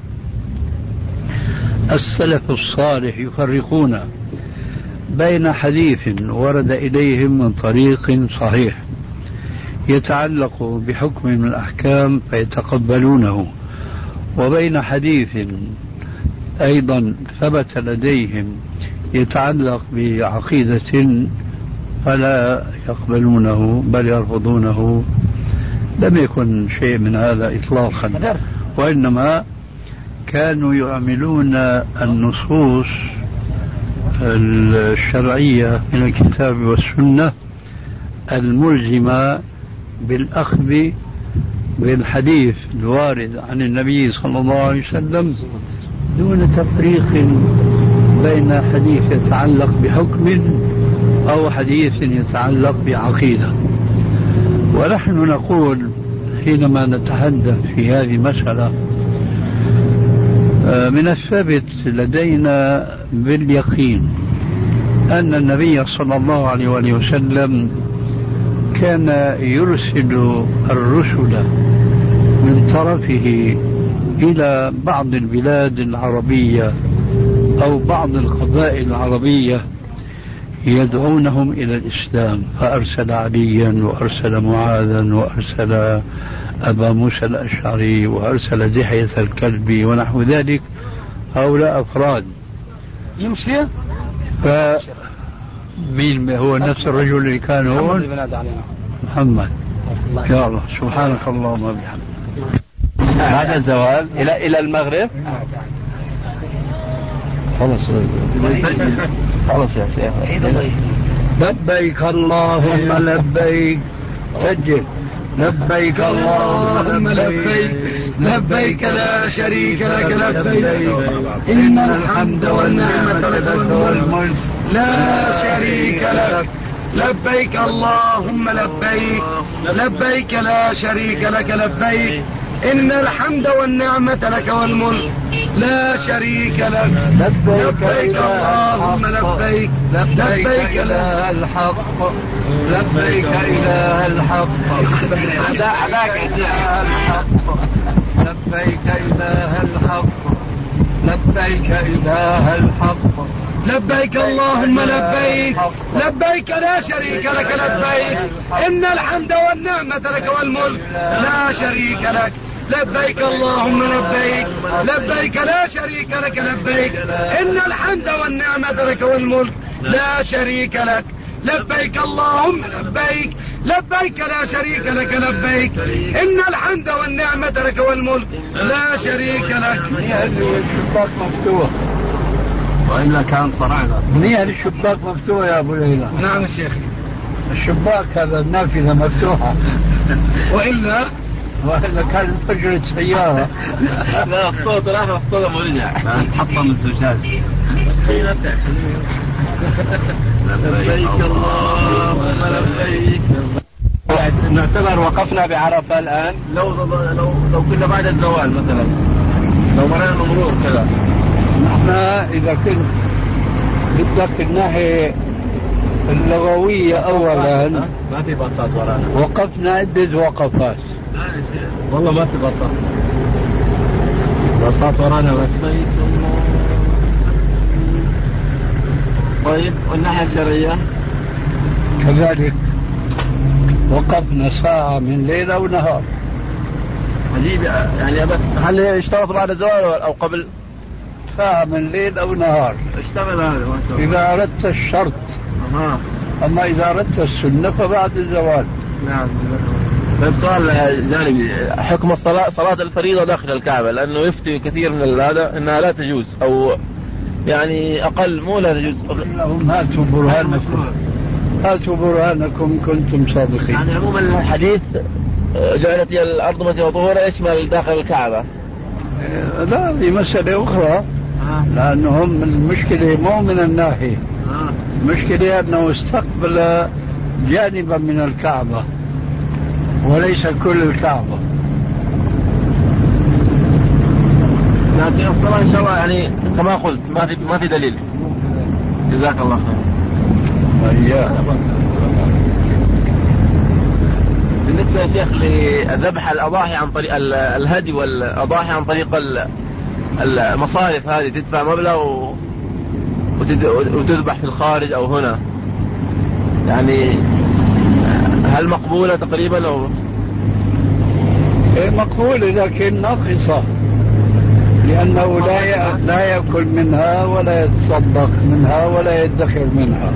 السلف الصالح يفرقون بين حديث ورد إليهم من طريق صحيح يتعلق بحكم من الأحكام فيتقبلونه، وبين حديث أيضا ثبت لديهم يتعلق بعقيدة فلا يقبلونه بل يرفضونه؟ لم يكن شيء من هذا إطلاقا، وإنما كانوا يعملون النصوص الشرعية من الكتاب والسنة الملزمة بالأخذ بالحديث الوارد عن النبي صلى الله عليه وسلم دون تفريق بين حديث يتعلق بحكم أو حديث يتعلق بعقيدة. ونحن نقول حينما نتحدث في هذه المسألة من الثابت لدينا باليقين أن النبي صلى الله عليه وآله وسلم كان يرسل الرسل من طرفه إلى بعض البلاد العربية أو بعض القبائل العربية يدعونهم إلى الإسلام، فأرسل عليا وأرسل معاذا وأرسل أبا موسى الأشعري وأرسل دحية الكلبي ونحو ذلك. هؤلاء أفراد يمشي مين هو نفس الرجل اللي كان هون؟ محمد. يا الله سبحانك اللهم وبحمدك. بعد الزوال إلى المغرب. خلاص يا شيخ. لبيك اللهم لبيك. سجل. لبيك اللهم لبيك لبيك لا شريك لك لبيك إن الحمد والنعمة لك والملك لا شريك لك لبيك اللهم لبيك لبيك لا شريك لك لبيك إن الحمد والنعمة لك والملك لا شريك لك لبيك اللهم لبيك لبيك إله الحق لبيك إله الحق لبيك إله الحق لبيك إله الحق لبيك اللهم لبيك لبيك لا شريك لك لبيك إن الحمد والنعمة لك والملك لا شريك لك لبيك اللهم لبيك لبيك لا شريك لك لبيك إن الحمد والنعمة لك والملك لا شريك لك لبيك اللهم لبيك لبيك لا شريك لك لبيك إن الحمد والنعمة لك والملك لا شريك لك. الشباك مفتوح وإلا كان صرعنا. منيح الشباك مفتوح يا أبو ليلى. نعم يا شيخ. الشباك هذا النافذة مفتوحة وإلا كان فجرة سيارة. لا الصوت راح والصوت مرجع حطم الزجاج. لبيك اللهم لبيك. نعتبر وقفنا بعرفة الآن لو كنا بعد الزوال مثلا لو مرينا مرور كذا. نحن إذا كنت بدك الناحية اللغوية أولا ما في باصات ورانا. وقفنا عدة وقفات. والله ما في باصات ورانا لبيك. طيب والناحية الشرعية كذلك وقفنا ساعة من ليلة ونهار. عجيب يعني. بس هل اشتغل بعد الزوال أو قبل؟ ساعة من ليل أو نهار اشتغل هذا ما شاء الله. إذا أردت الشرط. أما إذا أردت السنة فبعد الزوال. نعم. طيب سؤال جانبي، حكم صلاة الفريضة داخل الكعبة، لأنه يفتي كثير من هذا أنها لا تجوز أو يعني أقل مو لا تجوز. لهم هاتوا برهانكم هاتوا برهانكم كنتم صادقين. يعني عموما الحديث جعلت الأرض مسجدا وطهورا يشمل داخل الكعبة. لا دي مسألة أخرى. لأنهم المشكلة مو من الناحية. المشكلة أنه استقبل جانبا من الكعبة وليس كل الكعبة. لكن الصلاة إن شاء الله يعني كما قلت ما في دليل. جزاك الله خير. بالنسبة يا شيخ لذبح الأضاحي عن طريق الهدي والأضاحي عن طريق المصارف هذه، تدفع مبلغ وتذبح في الخارج أو هنا، يعني هل مقبولة تقريبا أو؟ مقبولة لكن ناقصة، لأنه لا يأكل منها ولا يتصدق منها ولا يدخر منها.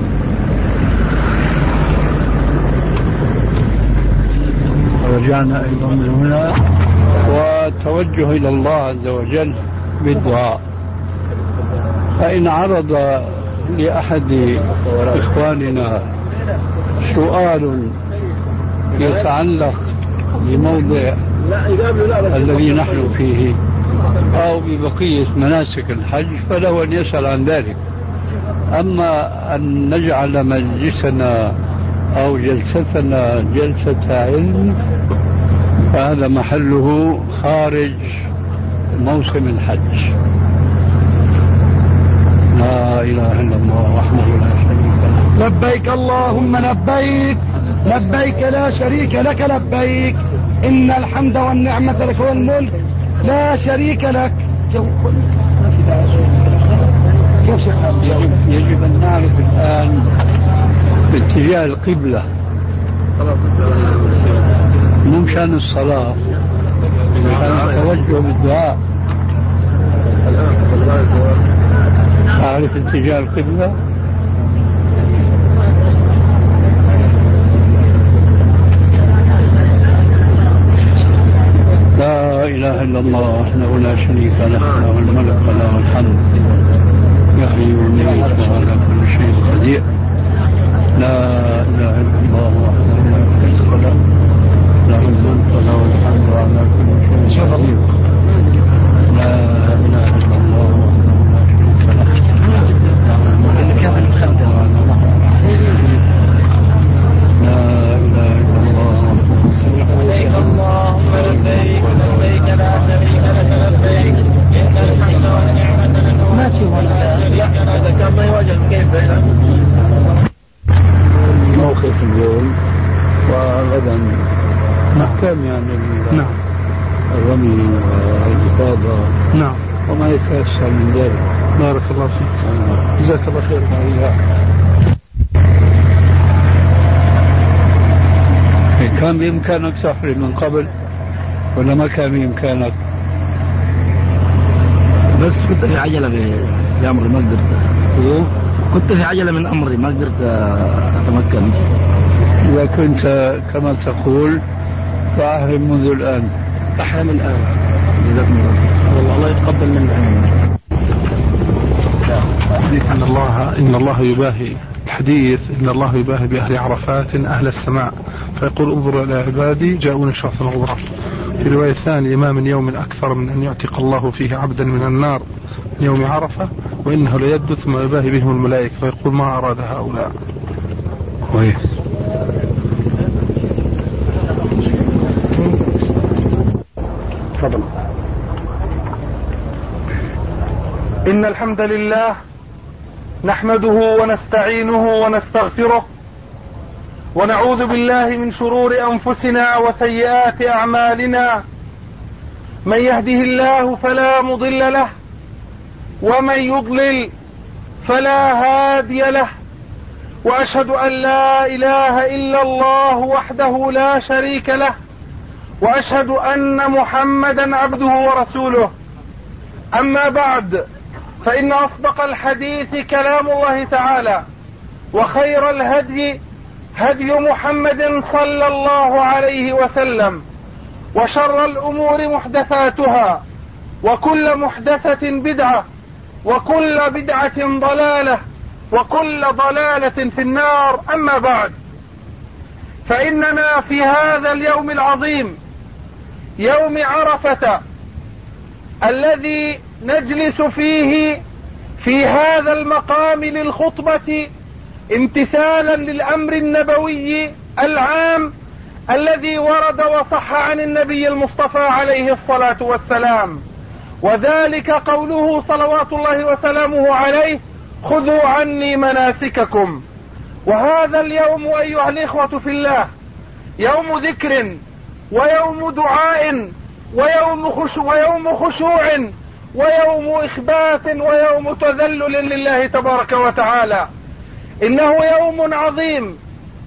رجعنا أيضا من هنا وتوجه إلى الله عز وجل بالدعاء. فإن عرض لأحد إخواننا سؤال يتعلق بموضع الذي نحن فيه أو ببقية مناسك الحج فله أن يسأل عن ذلك. أما أن نجعل مجلسنا أو جلستنا جلسة علم فهذا محله خارج موسم الحج. لا إله إلا الله وحده لا شريك له. لبيك اللهم لبيك، لبيك لا شريك لك لبيك، إن الحمد والنعمة لك والملك لا شريك لك. يجب أن نعرف الآن باتجاه القبلة، مو مشان الصلاة، مشان التوجه بالدعاء. أعرف اتجاه القبلة. لا إله إلا الله وحده لا شريك له، له الملك وله الحمد، يحيي ويميت وعلى كل شيء قدير. لا إله إلا الله وحده لا شريك له، له الملك وله الحمد وعلى كل شيء قدير. لا إله إلا الله وحده لا شريك له، له الملك وله الحمد وعلى كل شيء قدير. لا إله إلا الله لبيك اللهم لبيك، لبيك لا شريك لك لبيك، إن الحمد والنعمة لك والملك هذا كان ما يوجد. كيف موقف اليوم وغدا محكم يعني الرمي والإفاضة وما يتأثر من ذلك. بارك الله فيك، جزاك الله خير. كان بإمكانك تحرم من قبل ولا ما كان بإمكانك؟ بس كنت في عجلة بأمري ما قدرت. كنت في عجلة من أمري ما قدرت أتمكن. إذا كنت كما تقول فأحرم منذ الآن. أحرم الآن. جزاكم الله. الله يتقبل منا. حديث إن الله يباهي، الحديث إن الله يباهي بأهل عرفات أهل السماء، فيقول انظروا إلى عبادي جاءوني شخصا غبرا. في رواية ثانية ما من يوم أكثر من أن يعتق الله فيه عبدا من النار يوم عرفة وإنه ليد ثم يباهي بهم الملائكة فيقول ما أراد هؤلاء. تفضل. إن الحمد لله نحمده ونستعينه ونستغفره ونعوذ بالله من شرور أنفسنا وسيئات أعمالنا، من يهده الله فلا مضل له ومن يضلل فلا هادي له، وأشهد أن لا إله إلا الله وحده لا شريك له، وأشهد أن محمدا عبده ورسوله. أما بعد، فإن أصدق الحديث كلام الله تعالى، وخير الهدي هدي محمد صلى الله عليه وسلم، وشر الأمور محدثاتها، وكل محدثة بدعة، وكل بدعة ضلالة، وكل ضلالة في النار. أما بعد، فإننا في هذا اليوم العظيم يوم عرفة الذي نجلس فيه في هذا المقام للخطبة امتثالا للأمر النبوي العام الذي ورد وصح عن النبي المصطفى عليه الصلاة والسلام، وذلك قوله صلوات الله وسلامه عليه: خذوا عني مناسككم. وهذا اليوم أيها الإخوة في الله يوم ذكر ويوم دعاء ويوم خشوع ويوم إخبات ويوم تذلل لله تبارك وتعالى. إنه يوم عظيم،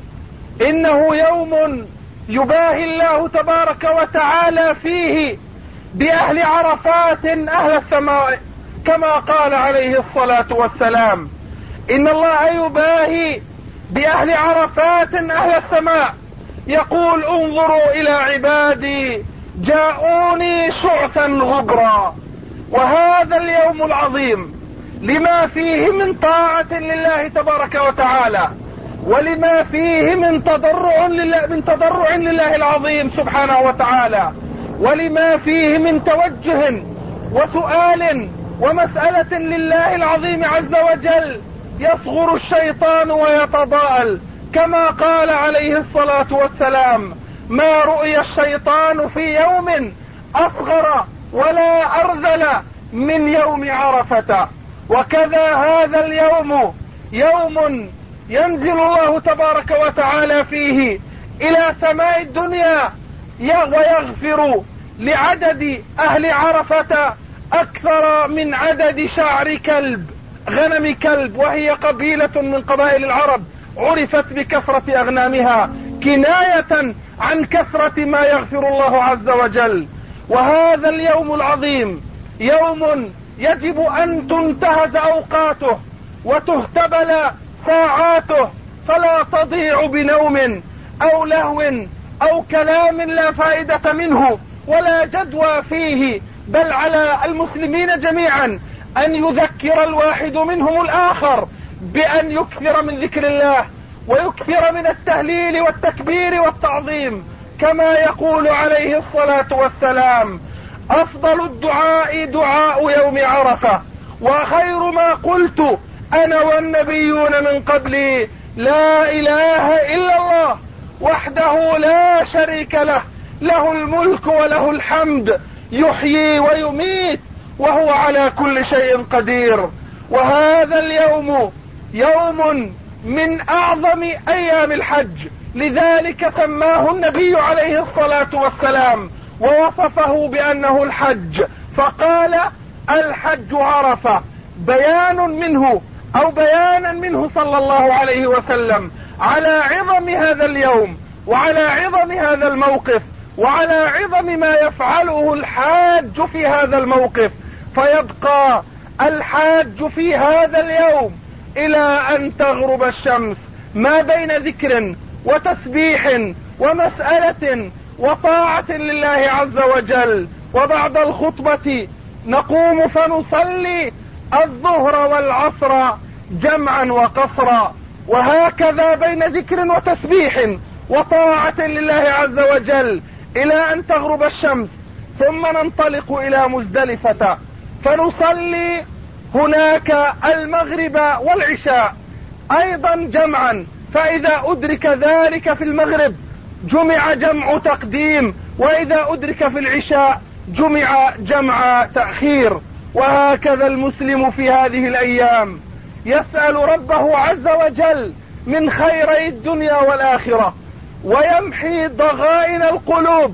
إنه يوم يباهي الله تبارك وتعالى فيه بأهل عرفات أهل السماء، كما قال عليه الصلاة والسلام: إن الله يباهي بأهل عرفات أهل السماء، يقول: انظروا إلى عبادي جاءوني شعثا غبرا. وهذا اليوم العظيم لما فيه من طاعة لله تبارك وتعالى، ولما فيه من تضرع لله العظيم سبحانه وتعالى، ولما فيه من توجه وسؤال ومسألة لله العظيم عز وجل. يصغر الشيطان ويتضاءل، كما قال عليه الصلاة والسلام: ما رؤي الشيطان في يوم أصغر ولا أرذل من يوم عرفة. وكذا هذا اليوم يوم ينزل الله تبارك وتعالى فيه إلى سماء الدنيا ويغفر لعدد أهل عرفة أكثر من عدد شعر كلب، غنم كلب، وهي قبيلة من قبائل العرب عرفت بكثرة أغنامها كناية عن كثرة ما يغفر الله عز وجل. وهذا اليوم العظيم يوم يجب أن تنتهز أوقاته وتهتبل ساعاته، فلا تضيع بنوم أو لهو أو كلام لا فائدة منه ولا جدوى فيه، بل على المسلمين جميعا أن يذكر الواحد منهم الآخر بأن يكثر من ذكر الله ويكثر من التهليل والتكبير والتعظيم، كما يقول عليه الصلاة والسلام: أفضل الدعاء دعاء يوم عرفة، وخير ما قلت أنا والنبيون من قبلي لا إله إلا الله وحده لا شريك له، له الملك وله الحمد، يحيي ويميت وهو على كل شيء قدير. وهذا اليوم يوم من أعظم أيام الحج، لذلك سماه النبي عليه الصلاة والسلام ووصفه بأنه الحج، فقال: الحج عرفة، بيانا منه صلى الله عليه وسلم على عظم هذا اليوم وعلى عظم هذا الموقف وعلى عظم ما يفعله الحاج في هذا الموقف. فيبقى الحاج في هذا اليوم إلى أن تغرب الشمس ما بين ذكر وتسبيح ومسألة وطاعة لله عز وجل، وبعد الخطبة نقوم فنصلي الظهر والعصر جمعا وقصرا، وهكذا بين ذكر وتسبيح وطاعة لله عز وجل إلى أن تغرب الشمس، ثم ننطلق إلى مزدلفة فنصلي هناك المغرب والعشاء أيضا جمعا، فإذا أدرك ذلك في المغرب جمع جمع تقديم، وإذا أدرك في العشاء جمع جمع تأخير. وهكذا المسلم في هذه الأيام يسأل ربه عز وجل من خيري الدنيا والآخرة، ويمحي ضغائن القلوب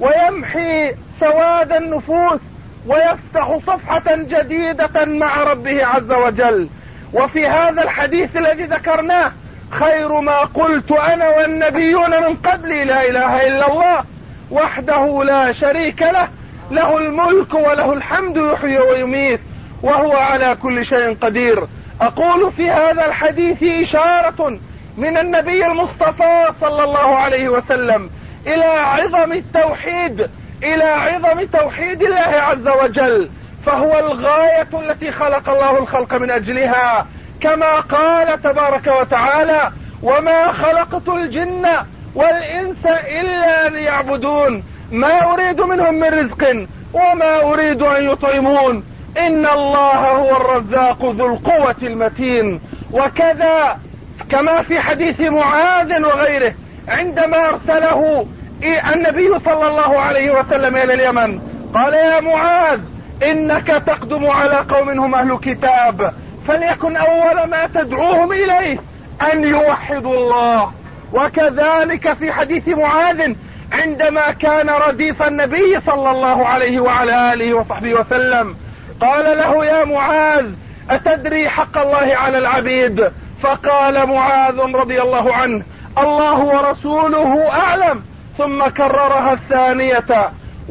ويمحي سواد النفوس ويفتح صفحة جديدة مع ربه عز وجل. وفي هذا الحديث الذي ذكرناه: خير ما قلت أنا والنبيون من قبلي لا إله إلا الله وحده لا شريك له، له الملك وله الحمد، يحيي ويميت وهو على كل شيء قدير. أقول في هذا الحديث إشارة من النبي المصطفى صلى الله عليه وسلم إلى عظم التوحيد، إلى عظم توحيد الله عز وجل، فهو الغاية التي خلق الله الخلق من أجلها، كما قال تبارك وتعالى: وما خلقت الجن والإنس إلا ليعبدون ما أريد منهم من رزق وما أريد أن يطعمون إن الله هو الرزاق ذو القوة المتين. وكذا كما في حديث معاذ وغيره عندما أرسله النبي صلى الله عليه وسلم إلى اليمن قال: يا معاذ إنك تقدم على قوم هم أهل كتاب، فليكن أول ما تدعوهم إليه أن يوحدوا الله. وكذلك في حديث معاذ عندما كان رديف النبي صلى الله عليه وعلى آله وصحبه وسلم قال له: يا معاذ أتدري حق الله على العبيد؟ فقال معاذ رضي الله عنه: الله ورسوله أعلم، ثم كررها الثانية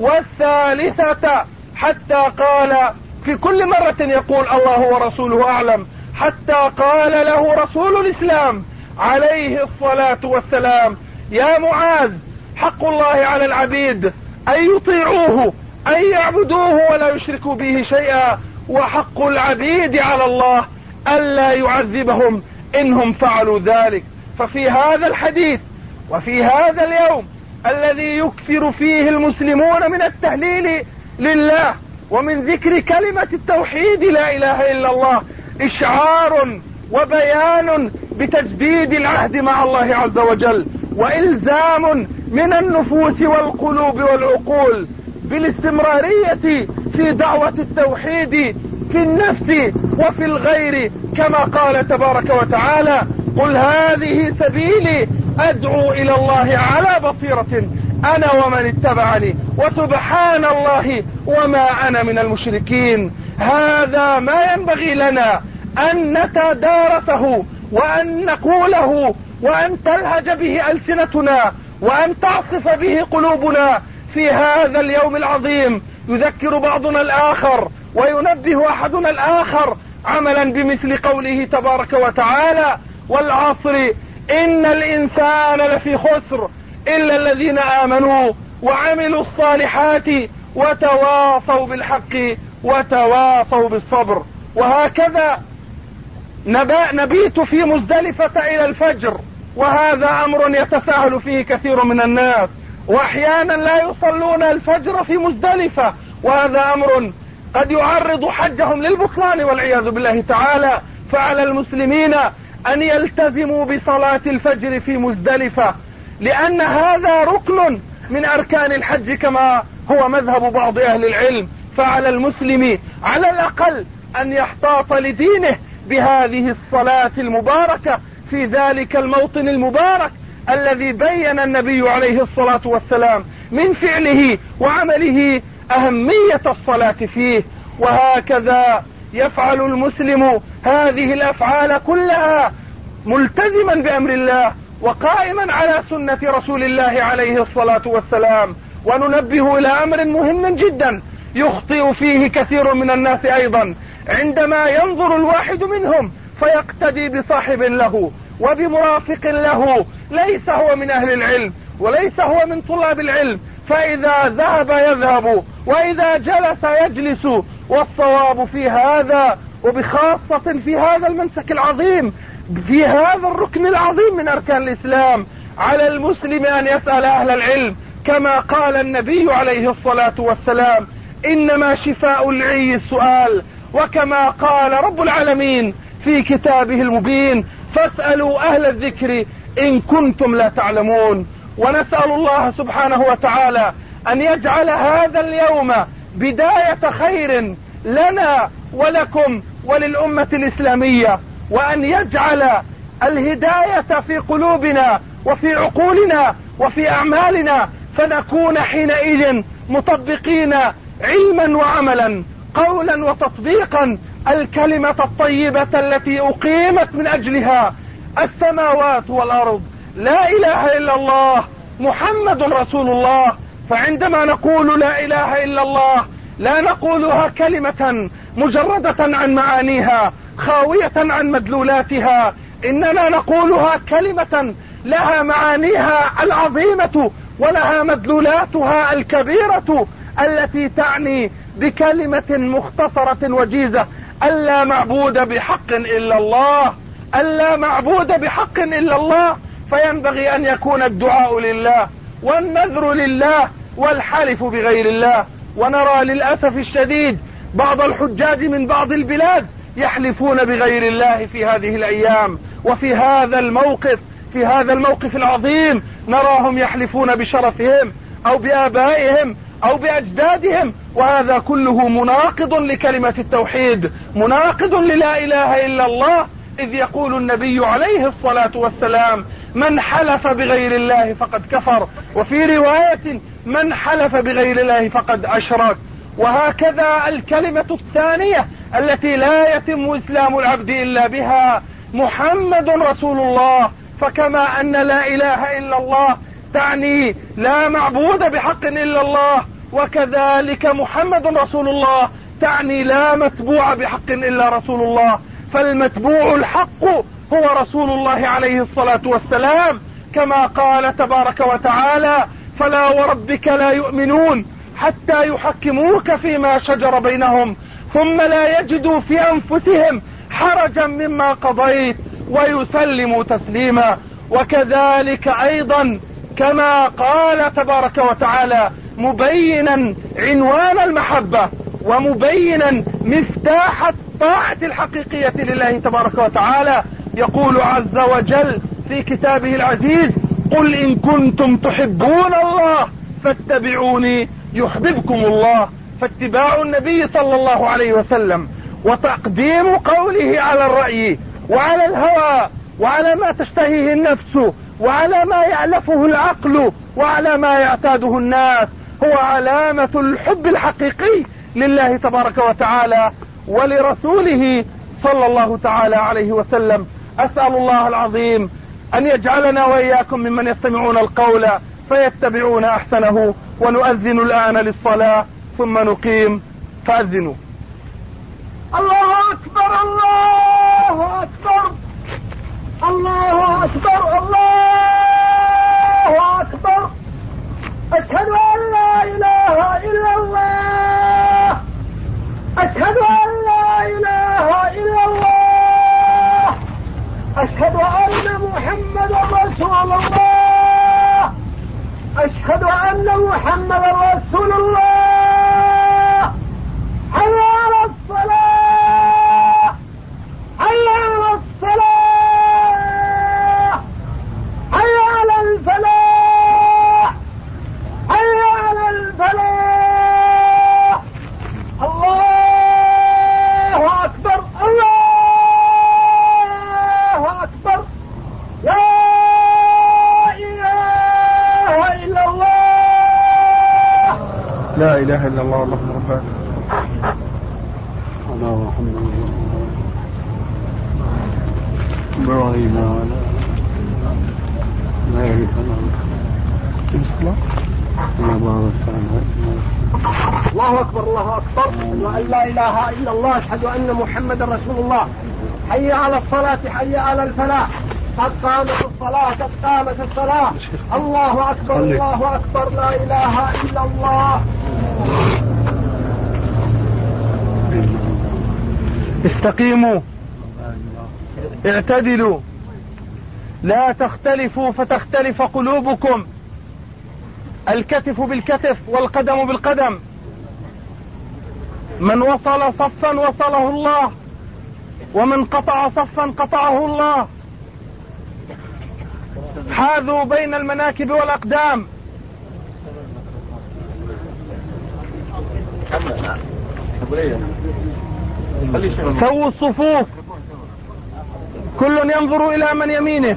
والثالثة حتى قال في كل مرة يقول الله ورسوله أعلم، حتى قال له رسول الإسلام عليه الصلاة والسلام: يا معاذ حق الله على العبيد أن يطيعوه أن يعبدوه ولا يشركوا به شيئا، وحق العبيد على الله ألا يعذبهم إنهم فعلوا ذلك. ففي هذا الحديث وفي هذا اليوم الذي يكثر فيه المسلمون من التهليل لله ومن ذكر كلمة التوحيد لا إله إلا الله إشعار وبيان بتجديد العهد مع الله عز وجل، وإلزام من النفوس والقلوب والعقول بالاستمرارية في دعوة التوحيد في النفس وفي الغير، كما قال تبارك وتعالى: قل هذه سبيلي أدعو إلى الله على بصيرة أنا ومن اتبعني وسبحان الله وما أنا من المشركين. هذا ما ينبغي لنا أن نتدارسه وأن نقوله وأن تلهج به ألسنتنا وأن تعصف به قلوبنا في هذا اليوم العظيم. يذكر بعضنا الآخر وينبه أحدنا الآخر عملا بمثل قوله تبارك وتعالى: والعصر إن الإنسان لفي خسر إلا الذين آمنوا وعملوا الصالحات وتواصوا بالحق وتواصوا بالصبر. وهكذا نبيت في مزدلفة إلى الفجر، وهذا أمر يتساهل فيه كثير من الناس، وأحيانا لا يصلون الفجر في مزدلفة، وهذا أمر قد يعرض حجهم للبطلان والعياذ بالله تعالى. فعلى المسلمين أن يلتزموا بصلاة الفجر في مزدلفة، لأن هذا ركن من أركان الحج كما هو مذهب بعض أهل العلم. فعلى المسلم على الأقل أن يحتاط لدينه بهذه الصلاة المباركة في ذلك الموطن المبارك الذي بين النبي عليه الصلاة والسلام من فعله وعمله أهمية الصلاة فيه. وهكذا يفعل المسلم هذه الأفعال كلها ملتزما بأمر الله وقائما على سنة رسول الله عليه الصلاة والسلام. وننبه إلى أمر مهم جدا يخطئ فيه كثير من الناس أيضا، عندما ينظر الواحد منهم فيقتدي بصاحب له وبمرافق له ليس هو من أهل العلم وليس هو من طلاب العلم، فإذا ذهب يذهب وإذا جلس يجلس. والصواب في هذا، وبخاصة في هذا المنسك العظيم، في هذا الركن العظيم من أركان الإسلام، على المسلم أن يسأل أهل العلم، كما قال النبي عليه الصلاة والسلام: إنما شفاء العي السؤال. وكما قال رب العالمين في كتابه المبين: فاسألوا أهل الذكر إن كنتم لا تعلمون. ونسأل الله سبحانه وتعالى أن يجعل هذا اليوم بداية خير لنا ولكم وللأمة الإسلامية، وأن يجعل الهداية في قلوبنا وفي عقولنا وفي أعمالنا، فنكون حينئذ مطبقين علما وعملا، قولا وتطبيقا، الكلمة الطيبة التي أقيمت من أجلها السماوات والأرض: لا إله إلا الله محمد رسول الله. فعندما نقول لا إله إلا الله لا نقولها كلمة مجردة عن معانيها خاوية عن مدلولاتها، إننا نقولها كلمة لها معانيها العظيمة ولها مدلولاتها الكبيرة، التي تعني بكلمة مختصرة وجيزة: ألا معبود بحق إلا الله، ألا معبود بحق إلا الله. فينبغي أن يكون الدعاء لله والنذر لله والحلف بغير الله. ونرى للأسف الشديد بعض الحجاج من بعض البلاد يحلفون بغير الله في هذه الأيام، وفي هذا الموقف، في هذا الموقف العظيم، نراهم يحلفون بشرفهم أو بآبائهم أو بأجدادهم، وهذا كله مناقض لكلمة التوحيد، مناقض للا إله إلا الله. إذ يقول النبي عليه الصلاة والسلام: من حلف بغير الله فقد كفر، وفي رواية: من حلف بغير الله فقد أشرك. وهكذا الكلمة الثانية التي لا يتم إسلام العبد إلا بها: محمد رسول الله. فكما أن لا إله إلا الله تعني لا معبود بحق إلا الله، وكذلك محمد رسول الله تعني لا متبوع بحق إلا رسول الله. فالمتبوع الحق هو رسول الله عليه الصلاة والسلام، كما قال تبارك وتعالى: فلا وربك لا يؤمنون حتى يحكموك فيما شجر بينهم ثم لا يجدوا في أنفسهم حرجا مما قضيت ويسلموا تسليما. وكذلك أيضا كما قال تبارك وتعالى مبينا عنوان المحبة ومبينا مفتاح الطاعة الحقيقية لله تبارك وتعالى، يقول عز وجل في كتابه العزيز: قل إن كنتم تحبون الله فاتبعوني يحببكم الله. فاتباع النبي صلى الله عليه وسلم وتقديم قوله على الرأي وعلى الهوى وعلى ما تشتهيه النفس وعلى ما يألفه العقل وعلى ما يعتاده الناس هو علامة الحب الحقيقي لله تبارك وتعالى ولرسوله صلى الله تعالى عليه وسلم. أسأل الله العظيم أن يجعلنا وإياكم ممن يستمعون القول فيتبعون أحسنه. ونؤذن الآن للصلاة ثم نقيم فأذنوا. الله أكبر الله أكبر الله أكبر الله أكبر. أشهد أن لا إله إلا الله أشهد أن لا إله إلا الله أشهد أن محمدا رسول الله أشهد أن محمدا رسول الله. حي على الصلاة حي على الصلاة حي على الفلاح حي على الفلاح. الله أكبر الله أكبر. لا إله إلا الله لا إله إلا الله اللهم ربنا إبراهيم الله أكبر الله أكبر. أشهد أن لا إله إلا الله أشهد أن محمدا رسول الله. حي على الصلاة حي على الفلاح. قد قامت الصلاة قد قامت الصلاة. الله أكبر الله أكبر. لا إله إلا الله. استقيموا اعتدلوا لا تختلفوا فتختلف قلوبكم. الكتف بالكتف والقدم بالقدم. من وصل صفا وصله الله ومن قطع صفا قطعه الله. حاذوا بين المناكب والأقدام. سووا الصفوف كل ينظر إلى من يمينه.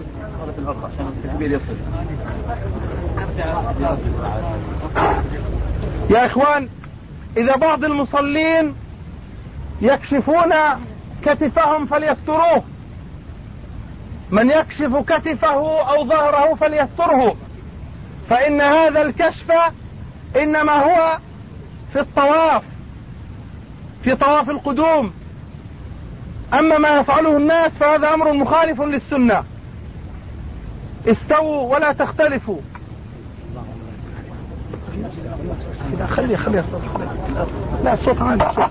يا إخوان إذا بعض المصلين يكشفون كتفهم فليستروه. من يكشف كتفه أو ظهره فليستره فإن هذا الكشف إنما هو في الطواف في طواف القدوم. أما ما يفعله الناس فهذا أمر مخالف للسنة. استووا ولا تختلفوا. خلي لا الصوت عالي الصوت.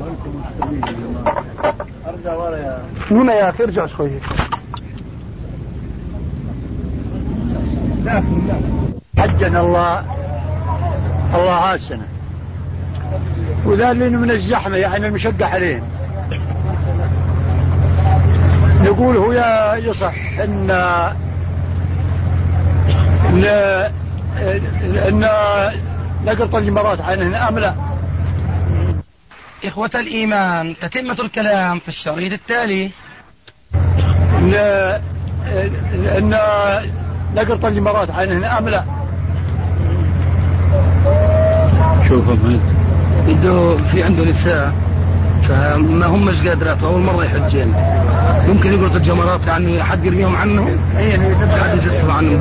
ارجع ورا يا هنا يا اخي ارجع شويه. حجنا الله عاشنا وذالين من الزحمة يعني المشقة عليهم. نقول هو يصح ان نقرط الجمرات عنهن ام لا؟ إخوة الإيمان تتمة الكلام في الشريط التالي. ان نقرط الجمرات عنهن ام لا؟ شوف بده في عنده نساء فما همش قادرات أول مرة يحجين ممكن يقرط الجمرات يعني حد يرميهم عنه حد يزتهم عنهم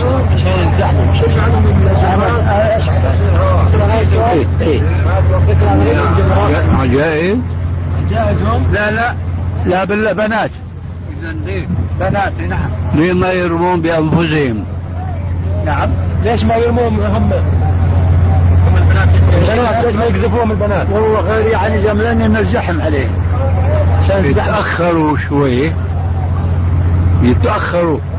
جائز لا بالبنات بنات نعم. ليه ما يرمون بأنفسهم؟ نعم ليش ما يرمون هم البنات ليش ما يقذفوهم البنات؟ والله غير يعني زملان نزحم عليه عشان يتأخروا شوي يتأخروا